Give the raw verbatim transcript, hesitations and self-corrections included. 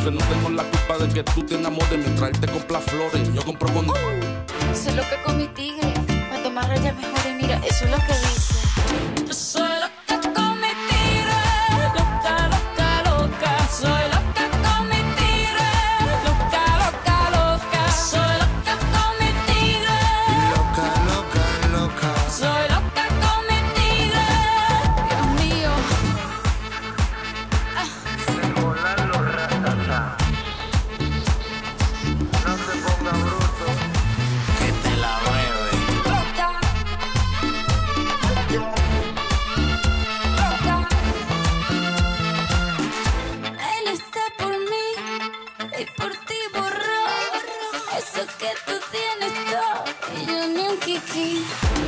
Entonces no tengo la culpa de que tú te enamores mientras él te compra flores. Yo compro con... Soy loca con mi tigre, cuanto más rayas mejor. Y mira, eso es lo que dice. Yo soy loca con mi tigre, loca, loca, loca. Soy loca con mi tigre, loca, loca, loca. Soy loca con mi tigre, Loca, loca, loca. soy loca con mi tigre. Dios mío. De volar los ratatá. No se ponga bruto, que te la bebe. Loca, loca. Él está por mí y por ti borró eso que tú tienes todo y yo ni un kiki.